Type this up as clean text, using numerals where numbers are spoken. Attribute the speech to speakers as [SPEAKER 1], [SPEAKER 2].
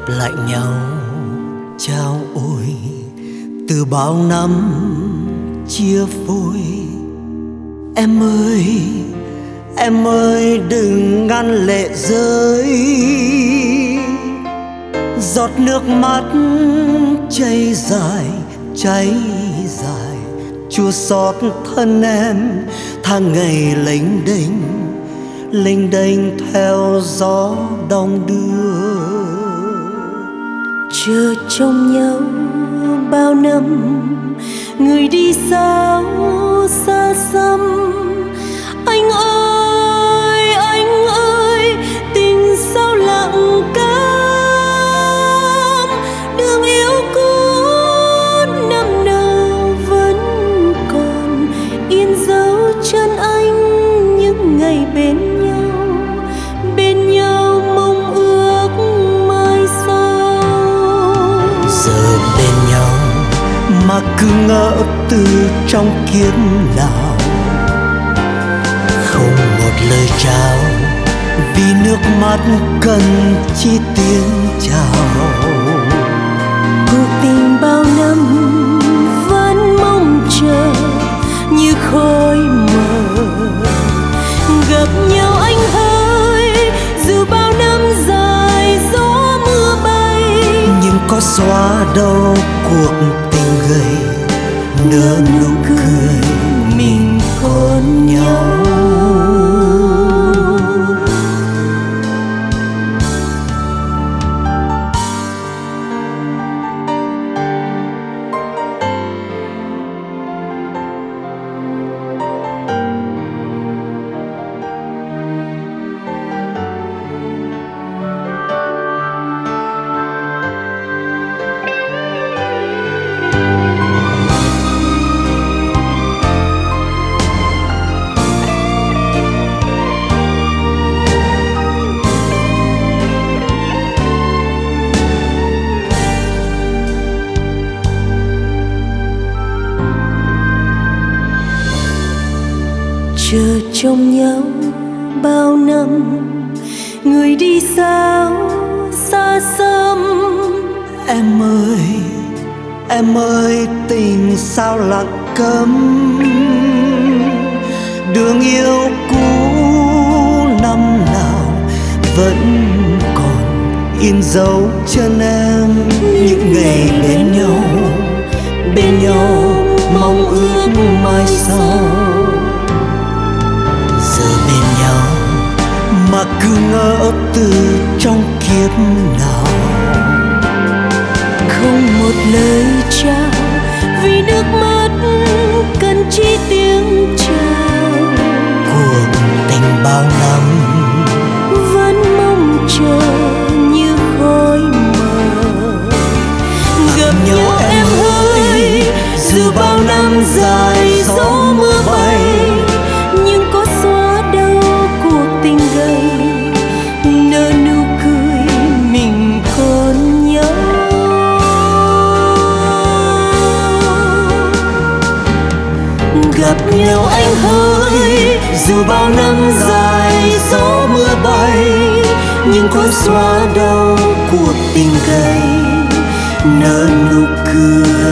[SPEAKER 1] lại nhau trao ôi từ bao năm chia phôi. Em ơi đừng ngăn lệ rơi, giọt nước mắt chảy dài chua xót thân em. Tháng ngày lênh đênh theo gió đong đưa.
[SPEAKER 2] Chờ trông nhau bao năm, người đi sao xa xăm. Anh ơi tình sao lặng câm. Đường yêu cũ năm nào vẫn còn in dấu chân anh. Những ngày bên nhau mong ước mai sau.
[SPEAKER 1] Giờ bên nhau mà cứ ngỡ từ trong kiếp nào, không một lời chào vì nước mắt cần chi tiếng chào.
[SPEAKER 2] Cuộc tình bao năm vẫn mong chờ như khói mờ. Gặp nhau anh ơi, dù bao năm dài gió mưa bay,
[SPEAKER 1] nhưng có xóa đâu cuộc tình gầy. Nở nụ cười mình còn nhau.
[SPEAKER 2] Chờ trông nhau bao năm, người đi sao xa xăm.
[SPEAKER 1] Em ơi tình sao lặng câm. Đường yêu cũ năm nào vẫn còn in dấu chân em. Những ngày bên nhau mong ước mai sau. Giờ bên nhau mà cứ ngỡ từ trong kiếp nào,
[SPEAKER 2] không một lời chào vì nước mắt cần chi tiếng chào.
[SPEAKER 1] cuộc tình bao năm
[SPEAKER 2] vẫn mong chờ như khói mờ. Gặp nhau em ơi, dù bao năm dài gió mưa bay, nhưng có xóa đâu cuộc tình gầy. Nở nụ cười mình còn nhau. Gặp nhau anh ơi, dù bao năm dài gió mưa bay, nhưng có xóa đâu cuộc tình gầy. Nở nụ cười